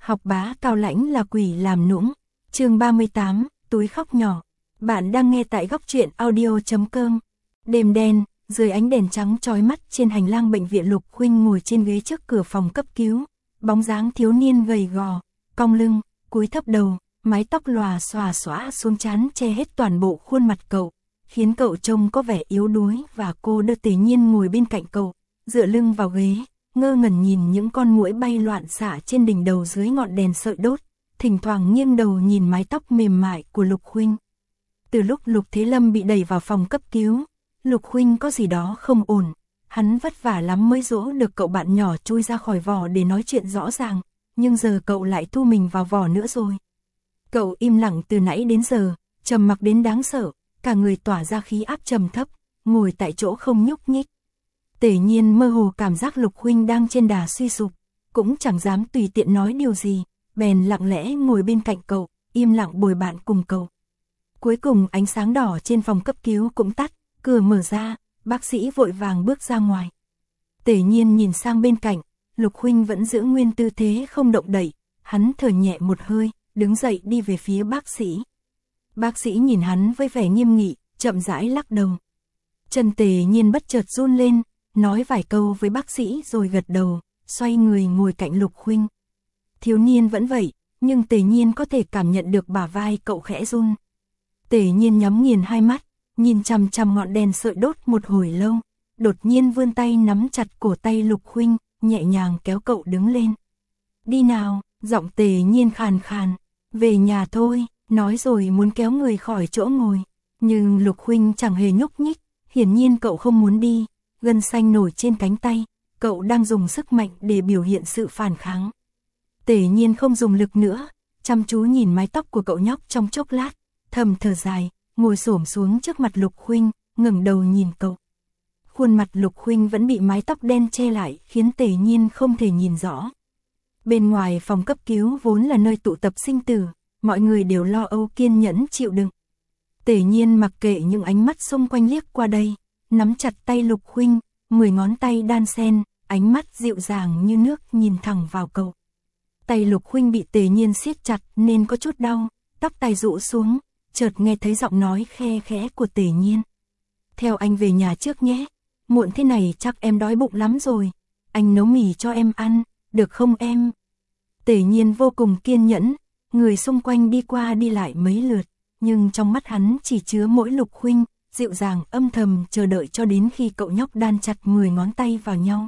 Học bá cao lãnh là quỷ làm nũng. Chương 38, túi khóc nhỏ. Bạn đang nghe tại góc truyện audio.com. Đêm đen, dưới ánh đèn trắng chói mắt trên hành lang bệnh viện, Lục Khuynh ngồi trên ghế trước cửa phòng cấp cứu. Bóng dáng thiếu niên gầy gò, cong lưng, cúi thấp đầu, mái tóc lòa xòa xõa xuống trán che hết toàn bộ khuôn mặt cậu, khiến cậu trông có vẻ yếu đuối và cô đơn. Tề Nhiên ngồi bên cạnh cậu, dựa lưng vào ghế, ngơ ngẩn nhìn những con muỗi bay loạn xạ trên đỉnh đầu dưới ngọn đèn sợi đốt, thỉnh thoảng nghiêng đầu nhìn mái tóc mềm mại của Lục Khuynh. Từ lúc Lục Thế Lâm bị đẩy vào phòng cấp cứu, Lục Khuynh có gì đó không ổn, hắn vất vả lắm mới dỗ được cậu bạn nhỏ chui ra khỏi vỏ để nói chuyện rõ ràng, nhưng giờ cậu lại thu mình vào vỏ nữa rồi. Cậu im lặng từ nãy đến giờ, trầm mặc đến đáng sợ, cả người tỏa ra khí áp trầm thấp, ngồi tại chỗ không nhúc nhích. Tề Nhiên mơ hồ cảm giác Lục Khuynh đang trên đà suy sụp, cũng chẳng dám tùy tiện nói điều gì, bèn lặng lẽ ngồi bên cạnh cậu, im lặng bồi bạn cùng cậu. Cuối cùng ánh sáng đỏ trên phòng cấp cứu cũng tắt, cửa mở ra, bác sĩ vội vàng bước ra ngoài. Tề Nhiên nhìn sang bên cạnh, Lục Khuynh vẫn giữ nguyên tư thế không động đậy, hắn thở nhẹ một hơi, đứng dậy đi về phía bác sĩ. Bác sĩ nhìn hắn với vẻ nghiêm nghị, chậm rãi lắc đầu. Chân Tề Nhiên bất chợt run lên, nói vài câu với bác sĩ rồi gật đầu, xoay người ngồi cạnh Lục Khuynh. Thiếu niên vẫn vậy, nhưng Tề Nhiên có thể cảm nhận được bả vai cậu khẽ run. Tề Nhiên nhắm nghiền hai mắt, nhìn chằm chằm ngọn đèn sợi đốt một hồi lâu, đột nhiên vươn tay nắm chặt cổ tay Lục Khuynh, nhẹ nhàng kéo cậu đứng lên. Đi nào, giọng Tề Nhiên khàn khàn, về nhà thôi, nói rồi muốn kéo người khỏi chỗ ngồi. Nhưng Lục Khuynh chẳng hề nhúc nhích, hiển nhiên cậu không muốn đi, gân xanh nổi trên cánh tay, cậu đang dùng sức mạnh để biểu hiện sự phản kháng. Tề Nhiên không dùng lực nữa, chăm chú nhìn mái tóc của cậu nhóc trong chốc lát, thầm thở dài, ngồi xổm xuống trước mặt Lục Khuynh, ngẩng đầu nhìn cậu. Khuôn mặt Lục Khuynh vẫn bị mái tóc đen che lại, khiến Tề Nhiên không thể nhìn rõ. Bên ngoài phòng cấp cứu vốn là nơi tụ tập sinh tử, mọi người đều lo âu kiên nhẫn chịu đựng. Tề Nhiên mặc kệ những ánh mắt xung quanh liếc qua đây, nắm chặt tay Lục Khuynh, 10 ngón tay đan xen, ánh mắt dịu dàng như nước nhìn thẳng vào cậu. Tay Lục Khuynh bị Tề Nhiên siết chặt nên có chút đau, tóc tai rũ xuống, chợt nghe thấy giọng nói khe khẽ của Tề Nhiên. Theo anh về nhà trước nhé, muộn thế này chắc em đói bụng lắm rồi, anh nấu mì cho em ăn, được không em? Tề Nhiên vô cùng kiên nhẫn, người xung quanh đi qua đi lại mấy lượt, nhưng trong mắt hắn chỉ chứa mỗi Lục Khuynh, dịu dàng âm thầm chờ đợi cho đến khi cậu nhóc đan chặt 10 ngón tay vào nhau.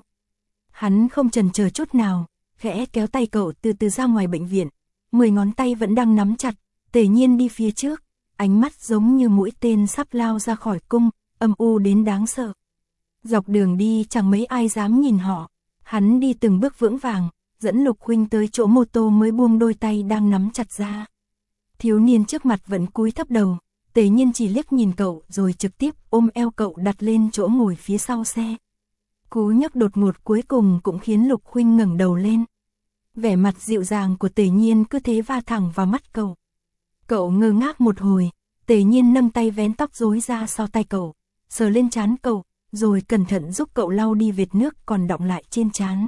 Hắn không chần chờ chút nào, khẽ kéo tay cậu từ từ ra ngoài bệnh viện, 10 ngón tay vẫn đang nắm chặt, Tề Nhiên đi phía trước, ánh mắt giống như mũi tên sắp lao ra khỏi cung, âm u đến đáng sợ. Dọc đường đi chẳng mấy ai dám nhìn họ, hắn đi từng bước vững vàng, dẫn Lục Khuynh tới chỗ mô tô mới buông đôi tay đang nắm chặt ra. Thiếu niên trước mặt vẫn cúi thấp đầu, Tề Nhiên chỉ liếc nhìn cậu rồi trực tiếp ôm eo cậu đặt lên chỗ ngồi phía sau xe. Cú nhấc đột ngột cuối cùng cũng khiến Lục Khuynh ngẩng đầu lên. Vẻ mặt dịu dàng của Tề Nhiên cứ thế va thẳng vào mắt cậu. Cậu ngơ ngác một hồi, Tề Nhiên nâng tay vén tóc rối ra sau tay cậu, sờ lên trán cậu, rồi cẩn thận giúp cậu lau đi vệt nước còn đọng lại trên trán.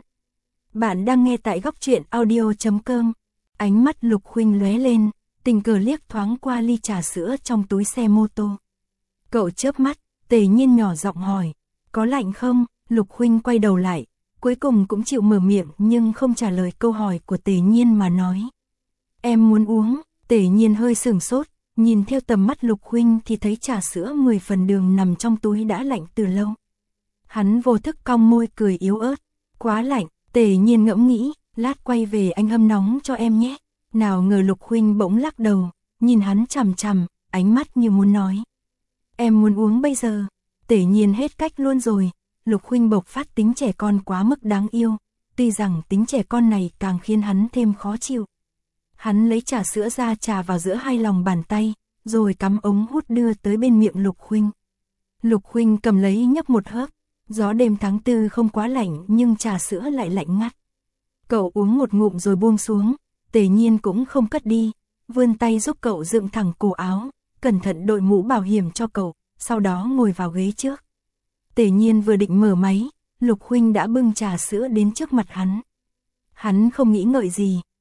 Bạn đang nghe tại góc truyện audio.com. Ánh mắt Lục Khuynh lóe lên, tình cờ liếc thoáng qua ly trà sữa trong túi xe mô tô. Cậu chớp mắt, Tề Nhiên nhỏ giọng hỏi, có lạnh không? Lục Khuynh quay đầu lại, cuối cùng cũng chịu mở miệng nhưng không trả lời câu hỏi của Tề Nhiên mà nói. Em muốn uống. Tề Nhiên hơi sửng sốt, nhìn theo tầm mắt Lục Khuynh thì thấy trà sữa 10 phần đường nằm trong túi đã lạnh từ lâu. Hắn vô thức cong môi cười yếu ớt, quá lạnh. Tề Nhiên ngẫm nghĩ, lát quay về anh hâm nóng cho em nhé. Nào ngờ Lục Khuynh bỗng lắc đầu, nhìn hắn chằm chằm, ánh mắt như muốn nói. Em muốn uống bây giờ. Tề Nhiên hết cách luôn rồi. Lục Khuynh bộc phát tính trẻ con quá mức đáng yêu, tuy rằng tính trẻ con này càng khiến hắn thêm khó chịu. Hắn lấy trà sữa ra trà vào giữa hai lòng bàn tay, rồi cắm ống hút đưa tới bên miệng Lục Khuynh. Lục Khuynh cầm lấy nhấp một hớp, gió đêm tháng 4 không quá lạnh nhưng trà sữa lại lạnh ngắt. Cậu uống một ngụm rồi buông xuống, Tề Nhiên cũng không cất đi, vươn tay giúp cậu dựng thẳng cổ áo, cẩn thận đội mũ bảo hiểm cho cậu, sau đó ngồi vào ghế trước. Tề Nhiên vừa định mở máy, Lục Khuynh đã bưng trà sữa đến trước mặt hắn. Hắn không nghĩ ngợi gì,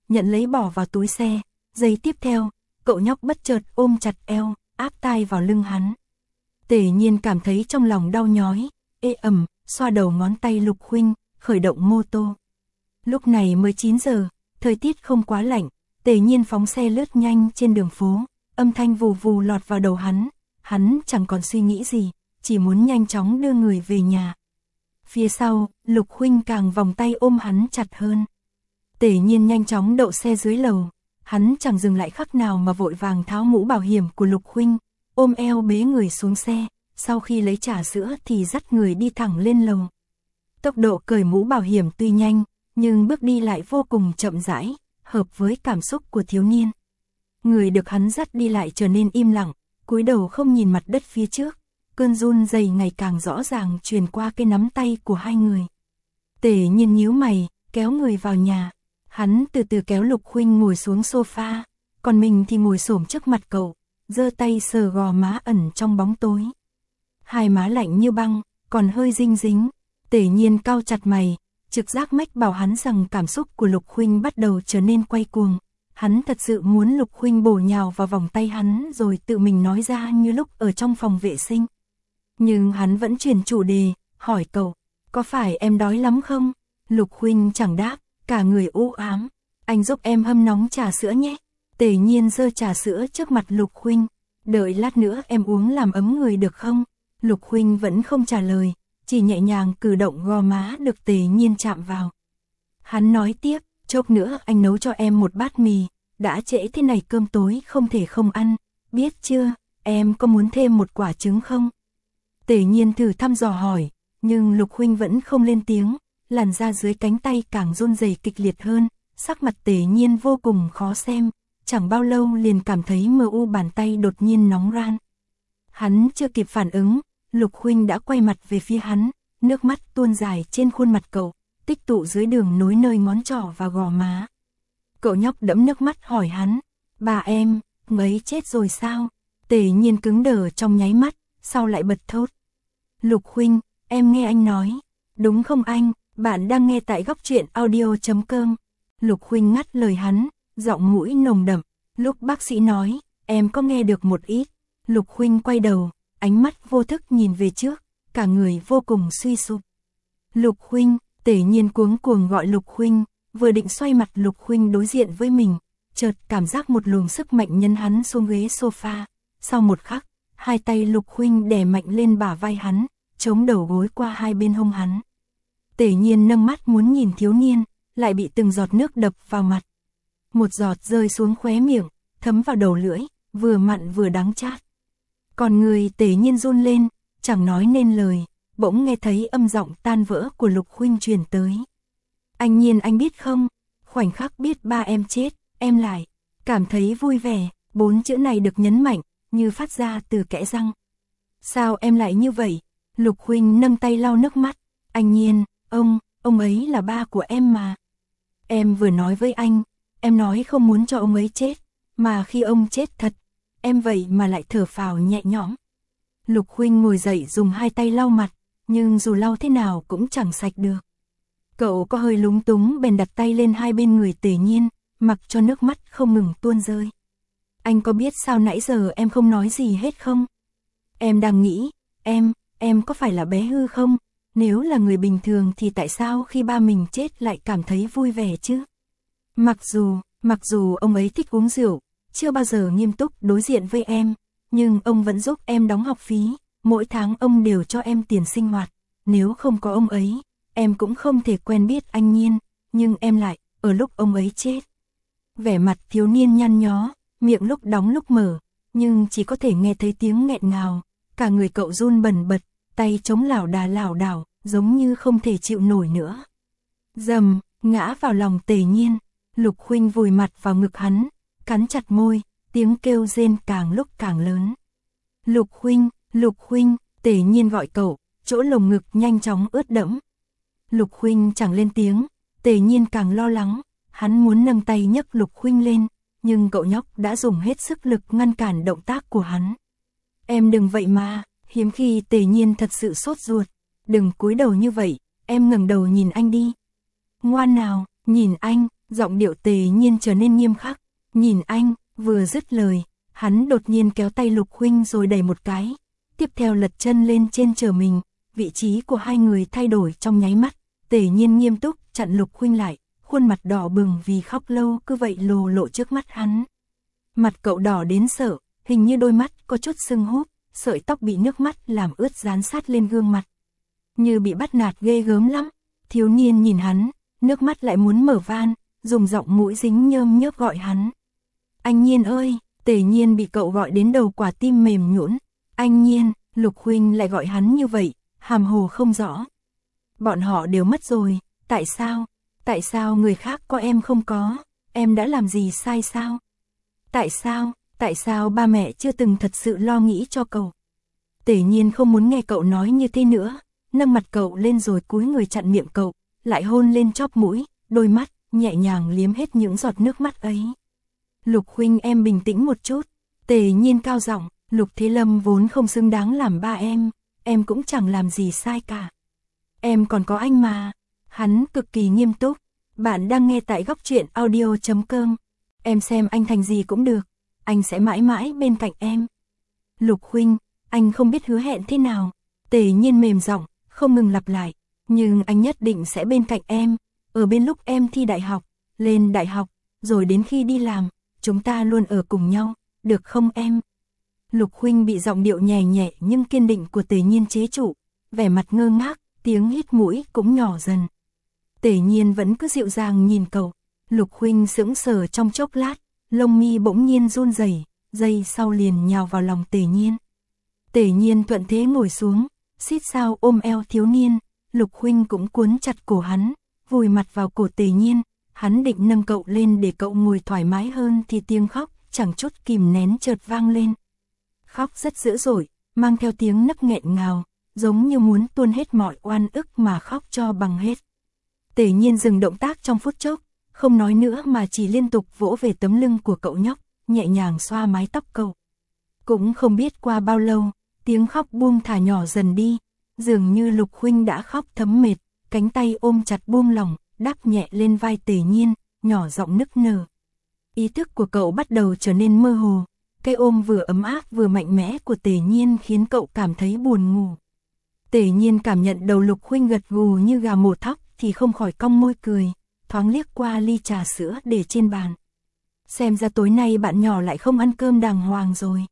nhận lấy bỏ vào túi xe. Giây tiếp theo, cậu nhóc bất chợt ôm chặt eo, áp tai vào lưng hắn. Tề Nhiên cảm thấy trong lòng đau nhói, ê ẩm, xoa đầu ngón tay Lục huynh, khởi động mô tô. Lúc này mới 9 giờ, thời tiết không quá lạnh, Tề Nhiên phóng xe lướt nhanh trên đường phố, âm thanh vù vù lọt vào đầu hắn chẳng còn suy nghĩ gì, chỉ muốn nhanh chóng đưa người về nhà. Phía sau, Lục huynh càng vòng tay ôm hắn chặt hơn. Tề Nhiên nhanh chóng đậu xe dưới lầu, hắn chẳng dừng lại khắc nào mà vội vàng tháo mũ bảo hiểm của Lục huynh, ôm eo bế người xuống xe, sau khi lấy trà sữa thì dắt người đi thẳng lên lầu. Tốc độ cởi mũ bảo hiểm tuy nhanh, nhưng bước đi lại vô cùng chậm rãi, hợp với cảm xúc của thiếu niên. Người được hắn dắt đi lại trở nên im lặng, cúi đầu không nhìn mặt đất phía trước, cơn run rẩy ngày càng rõ ràng truyền qua cái nắm tay của hai người. Tề Nhiên nhíu mày, kéo người vào nhà, hắn từ từ kéo Lục huynh ngồi xuống sofa, còn mình thì ngồi xổm trước mặt cậu, giơ tay sờ gò má ẩn trong bóng tối. Hai má lạnh như băng, còn hơi dinh dính. Tề Nhiên cau chặt mày, trực giác mách bảo hắn rằng cảm xúc của Lục huynh bắt đầu trở nên quay cuồng. Hắn thật sự muốn Lục huynh bổ nhào vào vòng tay hắn rồi tự mình nói ra như lúc ở trong phòng vệ sinh. Nhưng hắn vẫn chuyển chủ đề, hỏi cậu, có phải em đói lắm không? Lục huynh chẳng đáp, cả người u ám. Anh giúp em hâm nóng trà sữa nhé. Tề Nhiên giơ trà sữa trước mặt Lục huynh, đợi lát nữa em uống làm ấm người được không? Lục huynh vẫn không trả lời, chỉ nhẹ nhàng cử động gò má được Tề Nhiên chạm vào. Hắn nói tiếp, chốc nữa anh nấu cho em một bát mì, đã trễ thế này cơm tối không thể không ăn, biết chưa, em có muốn thêm một quả trứng không? Tề Nhiên thử thăm dò hỏi, nhưng Lục huynh vẫn không lên tiếng, làn da dưới cánh tay càng run rẩy kịch liệt hơn, sắc mặt Tề Nhiên vô cùng khó xem, chẳng bao lâu liền cảm thấy mờ u bàn tay đột nhiên nóng ran. Hắn chưa kịp phản ứng, Lục huynh đã quay mặt về phía hắn, nước mắt tuôn dài trên khuôn mặt cậu, tích tụ dưới đường nối nơi ngón trỏ và gò má. Cậu nhóc đẫm nước mắt hỏi hắn, bà em, ngấy chết rồi sao? Tề Nhiên cứng đờ trong nháy mắt, sau lại bật thốt. Lục huynh, em nghe anh nói. Đúng không anh, bạn đang nghe tại góc truyện audio.com. Lục huynh ngắt lời hắn, giọng mũi nồng đậm. Lúc bác sĩ nói, em có nghe được một ít. Lục huynh quay đầu, ánh mắt vô thức nhìn về trước, cả người vô cùng suy sụp. Lục huynh, Tề Nhiên cuống cuồng gọi Lục huynh, vừa định xoay mặt Lục huynh đối diện với mình, chợt cảm giác một luồng sức mạnh nhấn hắn xuống ghế sofa. Sau một khắc, hai tay Lục huynh đè mạnh lên bả vai hắn, chống đầu gối qua hai bên hông hắn. Tề Nhiên nâng mắt muốn nhìn thiếu niên, lại bị từng giọt nước đập vào mặt. Một giọt rơi xuống khóe miệng, thấm vào đầu lưỡi, vừa mặn vừa đắng chát. Còn người Tề Nhiên run lên, chẳng nói nên lời, bỗng nghe thấy âm giọng tan vỡ của Lục huynh truyền tới. Anh Nhiên anh biết không, khoảnh khắc biết ba em chết, em lại cảm thấy vui vẻ, 4 chữ này được nhấn mạnh, như phát ra từ kẽ răng. Sao em lại như vậy? Lục huynh nâng tay lau nước mắt. Anh Nhiên, ông ấy là ba của em mà. Em vừa nói với anh, em nói không muốn cho ông ấy chết, mà khi ông chết thật, em vậy mà lại thở phào nhẹ nhõm. Lục huynh ngồi dậy dùng hai tay lau mặt, nhưng dù lau thế nào cũng chẳng sạch được. Cậu có hơi lúng túng bèn đặt tay lên hai bên người Tề Nhiên, mặc cho nước mắt không ngừng tuôn rơi. Anh có biết sao nãy giờ em không nói gì hết không? Em đang nghĩ, em có phải là bé hư không? Nếu là người bình thường thì tại sao khi ba mình chết lại cảm thấy vui vẻ chứ? Mặc dù ông ấy thích uống rượu, chưa bao giờ nghiêm túc đối diện với em, nhưng ông vẫn giúp em đóng học phí, mỗi tháng ông đều cho em tiền sinh hoạt. Nếu không có ông ấy, em cũng không thể quen biết anh Nhiên, nhưng em lại, ở lúc ông ấy chết. Vẻ mặt thiếu niên nhăn nhó, miệng lúc đóng lúc mở, nhưng chỉ có thể nghe thấy tiếng nghẹn ngào, cả người cậu run bần bật, tay chống lảo đảo, giống như không thể chịu nổi nữa. Dầm, ngã vào lòng Tề Nhiên, Lục huynh vùi mặt vào ngực hắn, cắn chặt môi, tiếng kêu rên càng lúc càng lớn. Lục huynh, Tề Nhiên gọi cậu, chỗ lồng ngực nhanh chóng ướt đẫm. Lục huynh chẳng lên tiếng, Tề Nhiên càng lo lắng, hắn muốn nâng tay nhấc Lục huynh lên, nhưng cậu nhóc đã dùng hết sức lực ngăn cản động tác của hắn. Em đừng vậy mà, hiếm khi Tề Nhiên thật sự sốt ruột, đừng cúi đầu như vậy, em ngẩng đầu nhìn anh đi. Ngoan nào, nhìn anh, Giọng điệu Tề Nhiên trở nên nghiêm khắc. Nhìn anh, vừa dứt lời, hắn đột nhiên kéo tay Lục Huynh rồi đẩy một cái. Tiếp theo lật chân lên trên chờ mình, vị trí của hai người thay đổi trong nháy mắt. Tề Nhiên nghiêm túc chặn Lục Huynh lại, khuôn mặt đỏ bừng vì khóc lâu cứ vậy lồ lộ trước mắt hắn. Mặt cậu đỏ đến sợ, hình như đôi mắt có chút sưng húp, sợi tóc bị nước mắt làm ướt dán sát lên gương mặt. Như bị bắt nạt ghê gớm lắm. Thiếu niên nhìn hắn, nước mắt lại muốn mở van, dùng giọng mũi dính nhơm nhớp gọi hắn. Anh Nhiên ơi, Tề Nhiên bị cậu gọi đến đầu quả tim mềm nhũn. Anh Nhiên, Lục Huynh lại gọi hắn như vậy, hàm hồ không rõ. Bọn họ đều mất rồi, tại sao? Tại sao người khác có em không có? Em đã làm gì sai sao? Tại sao ba mẹ chưa từng thật sự lo nghĩ cho cậu? Tề Nhiên không muốn nghe cậu nói như thế nữa, nâng mặt cậu lên rồi cúi người chặn miệng cậu, lại hôn lên chóp mũi, đôi mắt, nhẹ nhàng liếm hết những giọt nước mắt ấy. Lục Huynh em bình tĩnh một chút. Tề Nhiên cao giọng, Lục Thế Lâm vốn không xứng đáng làm ba em cũng chẳng làm gì sai cả. Em còn có anh mà. Hắn cực kỳ nghiêm túc. Bạn đang nghe tại Góc Truyện Audio.com. Em xem anh thành gì cũng được, anh sẽ mãi mãi bên cạnh em. Lục Huynh, anh không biết hứa hẹn thế nào. Tề Nhiên mềm giọng, không ngừng lặp lại. Nhưng anh nhất định sẽ bên cạnh em, ở bên lúc em thi đại học, lên đại học, rồi đến khi đi làm, chúng ta luôn ở cùng nhau, được không em? Lục Huynh bị giọng điệu nhẹ nhẹ nhưng kiên định của Tề Nhiên chế trụ, vẻ mặt ngơ ngác, tiếng hít mũi cũng nhỏ dần. Tề Nhiên vẫn cứ dịu dàng nhìn cậu. Lục Huynh sững sờ trong chốc lát, lông mi bỗng nhiên run rẩy, giây sau liền nhào vào lòng Tề Nhiên. Tề Nhiên thuận thế ngồi xuống, xít sao ôm eo thiếu niên. Lục Huynh cũng cuốn chặt cổ hắn, vùi mặt vào cổ Tề Nhiên. Hắn định nâng cậu lên để cậu ngồi thoải mái hơn thì tiếng khóc chẳng chút kìm nén chợt vang lên. Khóc rất dữ dội, mang theo tiếng nấc nghẹn ngào, giống như muốn tuôn hết mọi oan ức mà khóc cho bằng hết. Tề Nhiên dừng động tác trong phút chốc, không nói nữa mà chỉ liên tục vỗ về tấm lưng của cậu nhóc, nhẹ nhàng xoa mái tóc cậu. Cũng không biết qua bao lâu, tiếng khóc buông thả nhỏ dần đi, dường như Lục Huynh đã khóc thấm mệt, cánh tay ôm chặt buông lỏng, đắp nhẹ lên vai Tề Nhiên, nhỏ giọng nức nở. Ý thức của cậu bắt đầu trở nên mơ hồ, cái ôm vừa ấm áp vừa mạnh mẽ của Tề Nhiên khiến cậu cảm thấy buồn ngủ. Tề Nhiên cảm nhận đầu Lục Huynh gật gù như gà mổ thóc thì không khỏi cong môi cười, thoáng liếc qua ly trà sữa để trên bàn. Xem ra tối nay bạn nhỏ lại không ăn cơm đàng hoàng rồi.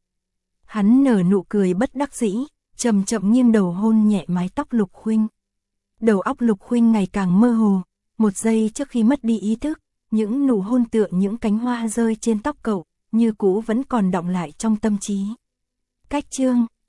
Hắn nở nụ cười bất đắc dĩ, chậm chậm nghiêng đầu hôn nhẹ mái tóc Lục Huynh. Đầu óc Lục Huynh ngày càng mơ hồ, một giây trước khi mất đi ý thức, những nụ hôn tựa những cánh hoa rơi trên tóc cậu, như cũ vẫn còn đọng lại trong tâm trí. Cách chương